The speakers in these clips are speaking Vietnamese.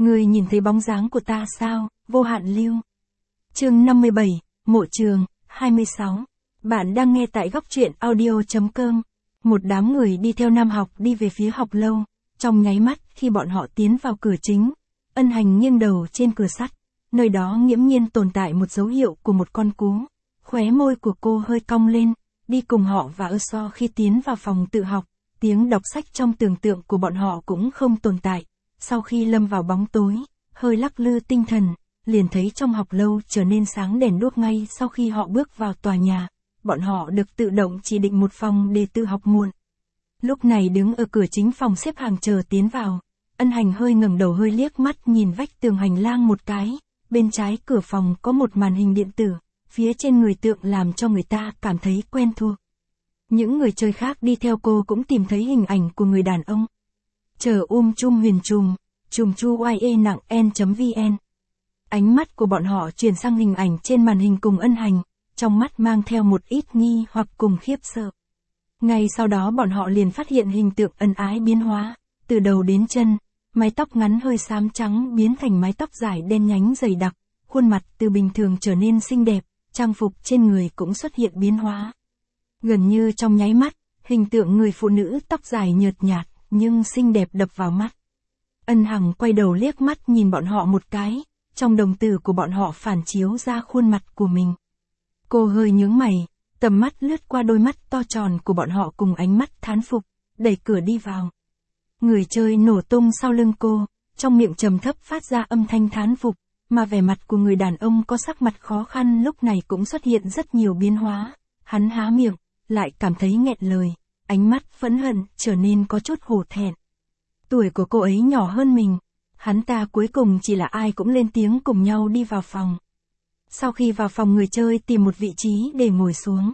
Ngươi nhìn thấy bóng dáng của ta sao, Vô Hạn Lưu. Chương 57, Mộ Trường, 26. Bạn đang nghe tại góc truyện audio.com. Một đám người đi theo Nam Học đi về phía học lâu. Trong nháy mắt khi bọn họ tiến vào cửa chính, Ân Hành nghiêng đầu trên cửa sắt. Nơi đó nghiễm nhiên tồn tại một dấu hiệu của một con cú. Khóe môi của cô hơi cong lên, đi cùng họ và So khi tiến vào phòng tự học. Tiếng đọc sách trong tưởng tượng của bọn họ cũng không tồn tại. Sau khi lâm vào bóng tối, hơi lắc lư tinh thần, liền thấy trong học lâu trở nên sáng đèn đuốc ngay sau khi họ bước vào tòa nhà. Bọn họ được tự động chỉ định một phòng để tự học muộn. Lúc này đứng ở cửa chính phòng xếp hàng chờ tiến vào, Ân Hành hơi ngẩng đầu hơi liếc mắt nhìn vách tường hành lang một cái, bên trái cửa phòng có một màn hình điện tử, phía trên người tượng làm cho người ta cảm thấy quen thuộc. Những người chơi khác đi theo cô cũng tìm thấy hình ảnh của người đàn ông. Chờ chum huyền trùm chu ye nặng n.vn. Ánh mắt của bọn họ chuyển sang hình ảnh trên màn hình cùng Ân Hành, trong mắt mang theo một ít nghi hoặc cùng khiếp sợ. Ngay sau đó bọn họ liền phát hiện hình tượng ân ái biến hóa, từ đầu đến chân, mái tóc ngắn hơi xám trắng biến thành mái tóc dài đen nhánh dày đặc, khuôn mặt từ bình thường trở nên xinh đẹp, trang phục trên người cũng xuất hiện biến hóa. Gần như trong nháy mắt, hình tượng người phụ nữ tóc dài nhợt nhạt, nhưng xinh đẹp đập vào mắt. Ân Hằng quay đầu liếc mắt nhìn bọn họ một cái, trong đồng tử của bọn họ phản chiếu ra khuôn mặt của mình. Cô hơi nhướng mày, tầm mắt lướt qua đôi mắt to tròn của bọn họ cùng ánh mắt thán phục, đẩy cửa đi vào. Người chơi nổ tung sau lưng cô, trong miệng trầm thấp phát ra âm thanh thán phục, mà vẻ mặt của người đàn ông có sắc mặt khó khăn lúc này cũng xuất hiện rất nhiều biến hóa. Hắn há miệng, lại cảm thấy nghẹn lời, ánh mắt phẫn hận trở nên có chút hổ thẹn. Tuổi của cô ấy nhỏ hơn mình, hắn ta cuối cùng chỉ là ai cũng lên tiếng cùng nhau đi vào phòng. Sau khi vào phòng người chơi tìm một vị trí để ngồi xuống.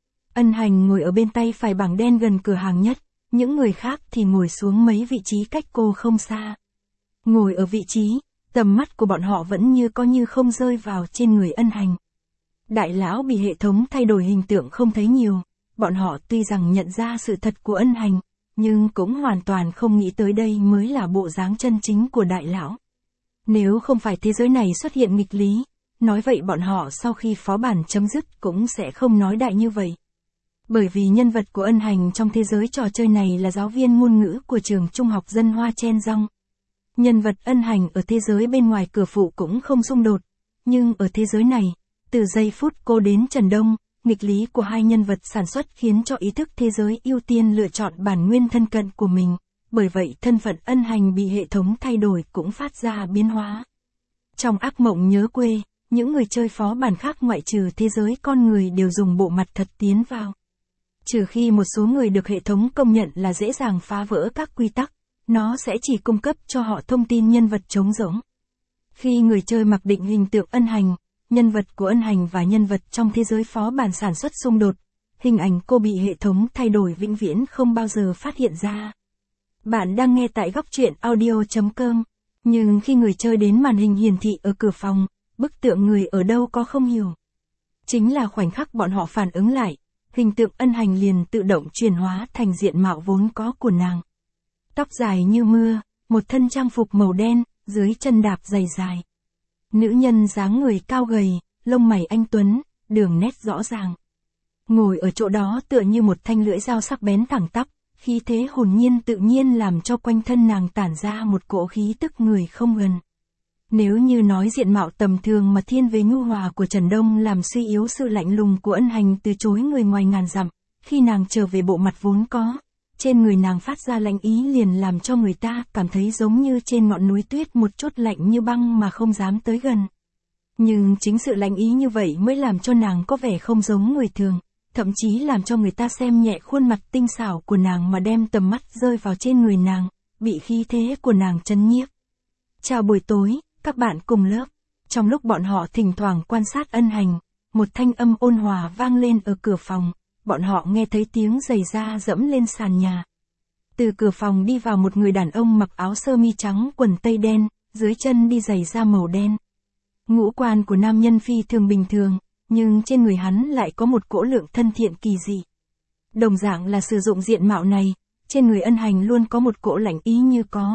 Ân Hành ngồi ở bên tay phải bảng đen gần cửa hàng nhất, những người khác thì ngồi xuống mấy vị trí cách cô không xa. Ngồi ở vị trí, tầm mắt của bọn họ vẫn như có như không rơi vào trên người Ân Hành. Đại lão bị hệ thống thay đổi hình tượng không thấy nhiều, bọn họ tuy rằng nhận ra sự thật của Ân Hành, nhưng cũng hoàn toàn không nghĩ tới đây mới là bộ dáng chân chính của đại lão. Nếu không phải thế giới này xuất hiện nghịch lý, nói vậy bọn họ sau khi phó bản chấm dứt cũng sẽ không nói đại như vậy. Bởi vì nhân vật của Ân Hành trong thế giới trò chơi này là giáo viên ngôn ngữ của trường trung học dân Hoa Chen Dong. Nhân vật Ân Hành ở thế giới bên ngoài cửa phụ cũng không xung đột, nhưng ở thế giới này, từ giây phút cô đến Trần Đông, nghịch lý của hai nhân vật sản xuất khiến cho ý thức thế giới ưu tiên lựa chọn bản nguyên thân cận của mình, bởi vậy thân phận Ân Hành bị hệ thống thay đổi cũng phát ra biến hóa. Trong ác mộng nhớ quê, những người chơi phó bản khác ngoại trừ thế giới con người đều dùng bộ mặt thật tiến vào. Trừ khi một số người được hệ thống công nhận là dễ dàng phá vỡ các quy tắc, nó sẽ chỉ cung cấp cho họ thông tin nhân vật trống rỗng. Khi người chơi mặc định hình tượng Ân Hành, nhân vật của Ân Hành và nhân vật trong thế giới phó bản sản xuất xung đột, hình ảnh cô bị hệ thống thay đổi vĩnh viễn không bao giờ phát hiện ra. Bạn đang nghe tại góc truyện audio.com, nhưng khi người chơi đến màn hình hiển thị ở cửa phòng, bức tượng người ở đâu có không hiểu. Chính là khoảnh khắc bọn họ phản ứng lại, hình tượng Ân Hành liền tự động chuyển hóa thành diện mạo vốn có của nàng. Tóc dài như mưa, một thân trang phục màu đen, dưới chân đạp giày dài. Nữ nhân dáng người cao gầy, lông mày anh tuấn, đường nét rõ ràng. Ngồi ở chỗ đó tựa như một thanh lưỡi dao sắc bén thẳng tắp, khí thế hồn nhiên tự nhiên làm cho quanh thân nàng tản ra một cỗ khí tức người không gần. Nếu như nói diện mạo tầm thường mà thiên về nhu hòa của Trần Đông làm suy yếu sự lạnh lùng của Ân Hành từ chối người ngoài ngàn dặm, khi nàng trở về bộ mặt vốn có, trên người nàng phát ra lạnh ý liền làm cho người ta cảm thấy giống như trên ngọn núi tuyết một chút lạnh như băng mà không dám tới gần. Nhưng chính sự lạnh ý như vậy mới làm cho nàng có vẻ không giống người thường, thậm chí làm cho người ta xem nhẹ khuôn mặt tinh xảo của nàng mà đem tầm mắt rơi vào trên người nàng, bị khí thế của nàng chấn nhiếp. Chào buổi tối, các bạn cùng lớp. Trong lúc bọn họ thỉnh thoảng quan sát Ân Hành, một thanh âm ôn hòa vang lên ở cửa phòng, bọn họ nghe thấy tiếng giày da dẫm lên sàn nhà. Từ cửa phòng đi vào một người đàn ông mặc áo sơ mi trắng quần tây đen, dưới chân đi giày da màu đen. Ngũ quan của nam nhân phi thường bình thường, nhưng trên người hắn lại có một cỗ lượng thân thiện kỳ dị. Đồng dạng là sử dụng diện mạo này, trên người Ân Hành luôn có một cỗ lạnh ý như có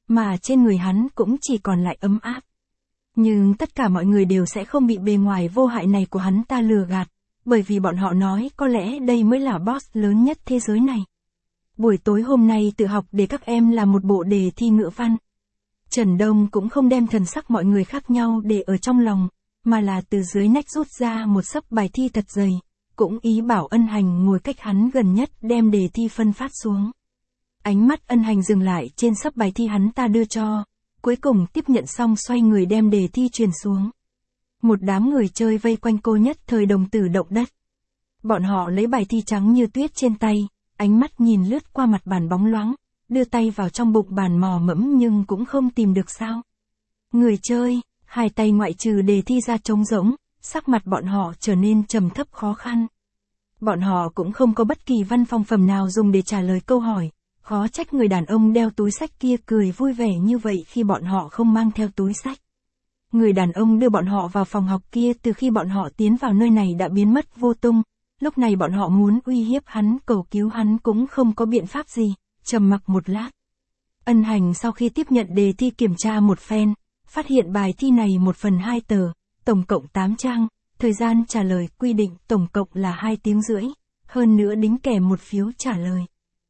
mà trên người hắn cũng chỉ còn lại ấm áp. Nhưng tất cả mọi người đều sẽ không bị bề ngoài vô hại này của hắn ta lừa gạt, bởi vì bọn họ nói có lẽ đây mới là boss lớn nhất thế giới này. Buổi tối hôm nay tự học để các em làm một bộ đề thi ngữ văn. Trần Đông cũng không đem thần sắc mọi người khác nhau để ở trong lòng, mà là từ dưới nách rút ra một xấp bài thi thật dày, cũng ý bảo Ân Hành ngồi cách hắn gần nhất đem đề thi phân phát xuống. Ánh mắt Ân Hành dừng lại trên xấp bài thi hắn ta đưa cho, cuối cùng tiếp nhận xong xoay người đem đề thi truyền xuống. Một đám người chơi vây quanh cô nhất thời đồng tử động đất. Bọn họ lấy bài thi trắng như tuyết trên tay, ánh mắt nhìn lướt qua mặt bàn bóng loáng, đưa tay vào trong bụng bàn mò mẫm nhưng cũng không tìm được sao. Người chơi, hai tay ngoại trừ đề thi ra trống rỗng, sắc mặt bọn họ trở nên trầm thấp khó khăn. Bọn họ cũng không có bất kỳ văn phòng phẩm nào dùng để trả lời câu hỏi, khó trách người đàn ông đeo túi xách kia cười vui vẻ như vậy khi bọn họ không mang theo túi xách. Người đàn ông đưa bọn họ vào phòng học kia từ khi bọn họ tiến vào nơi này đã biến mất vô tung, lúc này bọn họ muốn uy hiếp hắn cầu cứu hắn cũng không có biện pháp gì, trầm mặc một lát. Ân Hành sau khi tiếp nhận đề thi kiểm tra một phen, phát hiện bài thi này 1/2 tờ, tổng cộng 8 trang, thời gian trả lời quy định tổng cộng là 2 tiếng rưỡi, hơn nữa đính kèm một phiếu trả lời.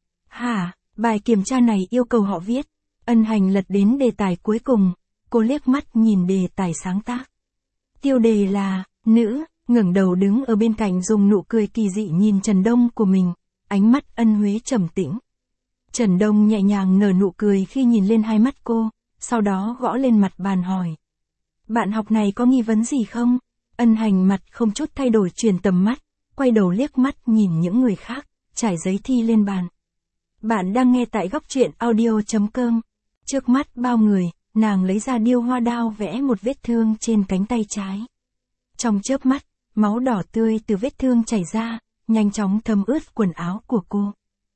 Hả, bài kiểm tra này yêu cầu họ viết. Ân Hành lật đến đề tài cuối cùng, cô liếc mắt nhìn đề tài sáng tác. Tiêu đề là, nữ, ngẩng đầu đứng ở bên cạnh dùng nụ cười kỳ dị nhìn Trần Đông của mình, ánh mắt Ân Huế trầm tĩnh. Trần Đông nhẹ nhàng nở nụ cười khi nhìn lên hai mắt cô, sau đó gõ lên mặt bàn hỏi. Bạn học này có nghi vấn gì không? Ân Hành mặt không chút thay đổi chuyển tầm mắt, quay đầu liếc mắt nhìn những người khác, trải giấy thi lên bàn. Bạn đang nghe tại góc truyện audio.com. Trước mắt bao người, nàng lấy ra điêu hoa đao vẽ một vết thương trên cánh tay trái. Trong chớp mắt, máu đỏ tươi từ vết thương chảy ra, nhanh chóng thấm ướt quần áo của cô.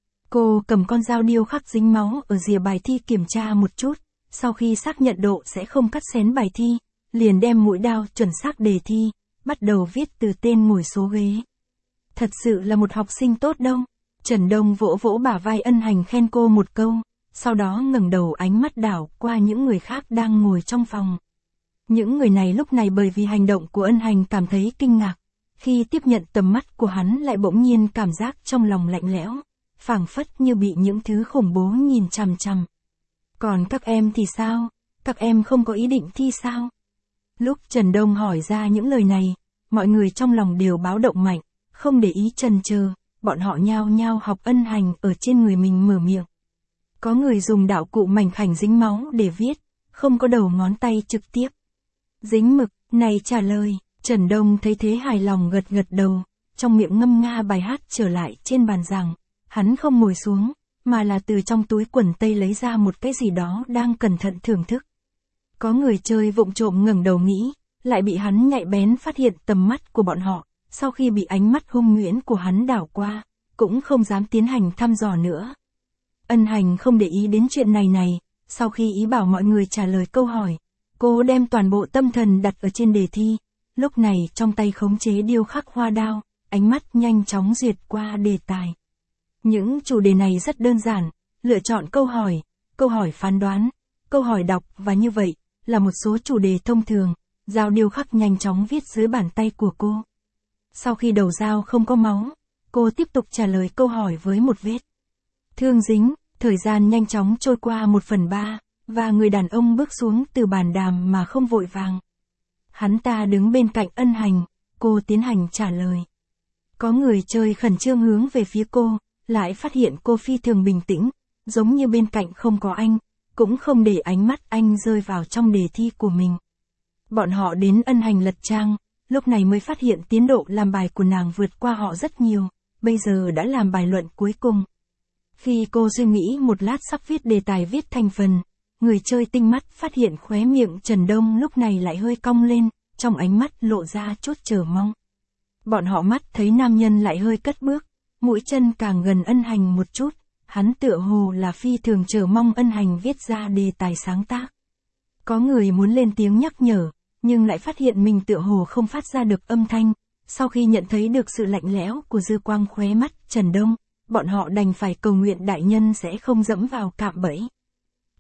Cô cầm con dao điêu khắc dính máu ở rìa bài thi kiểm tra một chút, sau khi xác nhận độ sẽ không cắt xén bài thi, liền đem mũi đao chuẩn xác đề thi, bắt đầu viết từ tên ngồi số ghế. Thật sự là một học sinh tốt đâu. Trần Đông vỗ vỗ bả vai Ân Hành khen cô một câu, sau đó ngẩng đầu ánh mắt đảo qua những người khác đang ngồi trong phòng. Những người này lúc này bởi vì hành động của Ân Hành cảm thấy kinh ngạc, khi tiếp nhận tầm mắt của hắn lại bỗng nhiên cảm giác trong lòng lạnh lẽo, phảng phất như bị những thứ khủng bố nhìn chằm chằm. Còn các em thì sao? Các em không có ý định thi sao? Lúc Trần Đông hỏi ra những lời này, mọi người trong lòng đều báo động mạnh, không để ý chần chờ, bọn họ nhao nhao học Ân Hành ở trên người mình mở miệng. Có người dùng đạo cụ mảnh khảnh dính máu để viết, không có đầu ngón tay trực tiếp. Dính mực, này trả lời, Trần Đông thấy thế hài lòng gật gật đầu, trong miệng ngâm nga bài hát trở lại trên bàn giảng. Hắn không ngồi xuống, mà là từ trong túi quần tây lấy ra một cái gì đó đang cẩn thận thưởng thức. Có người chơi vụng trộm ngẩng đầu nghĩ, lại bị hắn nhạy bén phát hiện tầm mắt của bọn họ, sau khi bị ánh mắt hung nguyễn của hắn đảo qua, cũng không dám tiến hành thăm dò nữa. Ân Hành không để ý đến chuyện này, sau khi ý bảo mọi người trả lời câu hỏi, cô đem toàn bộ tâm thần đặt ở trên đề thi, lúc này trong tay khống chế điêu khắc hoa đao, ánh mắt nhanh chóng duyệt qua đề tài. Những chủ đề này rất đơn giản, lựa chọn câu hỏi phán đoán, câu hỏi đọc và như vậy, là một số chủ đề thông thường, dao điêu khắc nhanh chóng viết dưới bàn tay của cô. Sau khi đầu dao không có máu, cô tiếp tục trả lời câu hỏi với một vết thương dính, thời gian nhanh chóng trôi qua 1/3, và người đàn ông bước xuống từ bàn đàm mà không vội vàng. Hắn ta đứng bên cạnh Ân Hành, cô tiến hành trả lời. Có người chơi khẩn trương hướng về phía cô, lại phát hiện cô phi thường bình tĩnh, giống như bên cạnh không có anh, cũng không để ánh mắt anh rơi vào trong đề thi của mình. Bọn họ đến Ân Hành lật trang, lúc này mới phát hiện tiến độ làm bài của nàng vượt qua họ rất nhiều, bây giờ đã làm bài luận cuối cùng. Khi cô suy nghĩ một lát sắp viết đề tài viết thành phần, người chơi tinh mắt phát hiện khóe miệng Trần Đông lúc này lại hơi cong lên, trong ánh mắt lộ ra chút chờ mong. Bọn họ mắt thấy nam nhân lại hơi cất bước, mũi chân càng gần Ân Hành một chút, hắn tựa hồ là phi thường chờ mong Ân Hành viết ra đề tài sáng tác. Có người muốn lên tiếng nhắc nhở, nhưng lại phát hiện mình tựa hồ không phát ra được âm thanh, sau khi nhận thấy được sự lạnh lẽo của dư quang khóe mắt Trần Đông, bọn họ đành phải cầu nguyện đại nhân sẽ không dẫm vào cạm bẫy.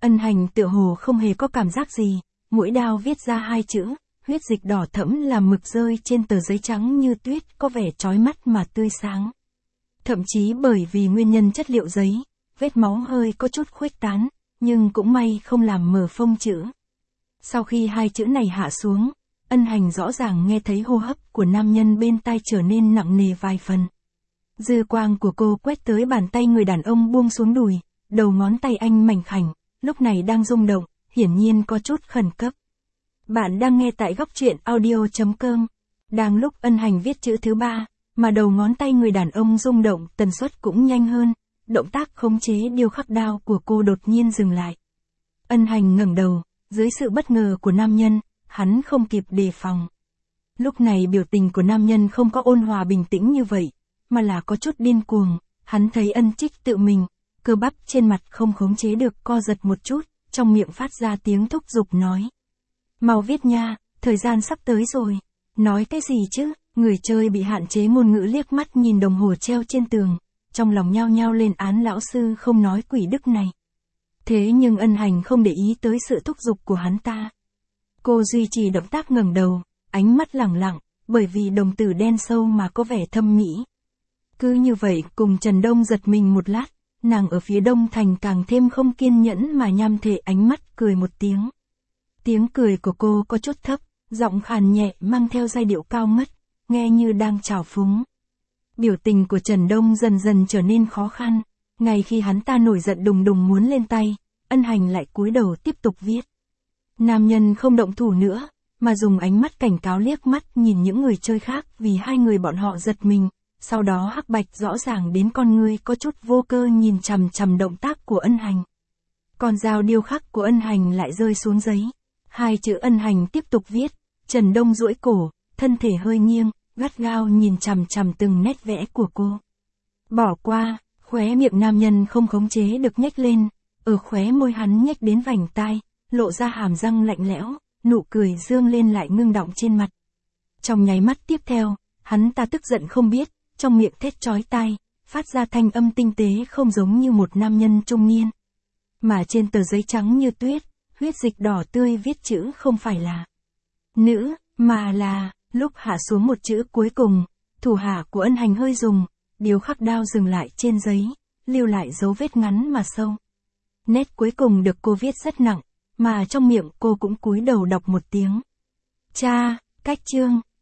Ân Hành tựa hồ không hề có cảm giác gì, mũi đao viết ra hai chữ, huyết dịch đỏ thẫm làm mực rơi trên tờ giấy trắng như tuyết, có vẻ chói mắt mà tươi sáng. Thậm chí bởi vì nguyên nhân chất liệu giấy, vết máu hơi có chút khuếch tán, nhưng cũng may không làm mờ phông chữ. Sau khi hai chữ này hạ xuống, Ân Hành rõ ràng nghe thấy hô hấp của nam nhân bên tai trở nên nặng nề vài phần. Dư quang của cô quét tới bàn tay người đàn ông buông xuống đùi, đầu ngón tay anh mảnh khảnh, lúc này đang rung động, hiển nhiên có chút khẩn cấp. Bạn đang nghe tại góc truyện audio.com. Đang lúc Ân Hành viết chữ thứ ba, mà đầu ngón tay người đàn ông rung động, tần suất cũng nhanh hơn, động tác khống chế điêu khắc đao của cô đột nhiên dừng lại. Ân Hành ngẩng đầu, dưới sự bất ngờ của nam nhân, hắn không kịp đề phòng. Lúc này biểu tình của nam nhân không có ôn hòa bình tĩnh như vậy, mà là có chút điên cuồng, hắn thấy Ân Trích tự mình, cơ bắp trên mặt không khống chế được co giật một chút, trong miệng phát ra tiếng thúc giục nói. Mau viết nha, thời gian sắp tới rồi. Nói cái gì chứ, người chơi bị hạn chế ngôn ngữ liếc mắt nhìn đồng hồ treo trên tường, trong lòng nhao nhao lên án lão sư không nói quỷ đức này. Thế nhưng Ân Hành không để ý tới sự thúc giục của hắn ta. Cô duy trì động tác ngẩng đầu, ánh mắt lẳng lặng, bởi vì đồng tử đen sâu mà có vẻ thâm mỹ. Cứ như vậy cùng Trần Đông giật mình một lát, nàng ở phía đông thành càng thêm không kiên nhẫn mà nham thệ ánh mắt cười một tiếng. Tiếng cười của cô có chút thấp, giọng khàn nhẹ mang theo giai điệu cao ngất, nghe như đang trào phúng. Biểu tình của Trần Đông dần dần trở nên khó khăn, ngay khi hắn ta nổi giận đùng đùng muốn lên tay, Ân Hành lại cúi đầu tiếp tục viết. Nam nhân không động thủ nữa, mà dùng ánh mắt cảnh cáo liếc mắt nhìn những người chơi khác vì hai người bọn họ giật mình, sau đó hắc bạch rõ ràng đến con người có chút vô cơ nhìn chằm chằm động tác của Ân Hành. Con dao điêu khắc của Ân Hành lại rơi xuống giấy. Hai chữ Ân Hành tiếp tục viết, Trần Đông duỗi cổ, thân thể hơi nghiêng, gắt gao nhìn chằm chằm từng nét vẽ của cô. Bỏ qua, khóe miệng nam nhân không khống chế được nhếch lên, ở khóe môi hắn nhếch đến vành tai, lộ ra hàm răng lạnh lẽo, nụ cười dương lên lại ngưng đọng trên mặt. Trong nháy mắt tiếp theo, hắn ta tức giận không biết, trong miệng thét chói tai, phát ra thanh âm tinh tế không giống như một nam nhân trung niên. Mà trên tờ giấy trắng như tuyết, huyết dịch đỏ tươi viết chữ không phải là nữ, mà là, lúc hạ xuống một chữ cuối cùng, thủ hạ của Ân Hành hơi dùng, điêu khắc đao dừng lại trên giấy, lưu lại dấu vết ngắn mà sâu. Nét cuối cùng được cô viết rất nặng, mà trong miệng cô cũng cúi đầu đọc một tiếng. Cha, cách chương.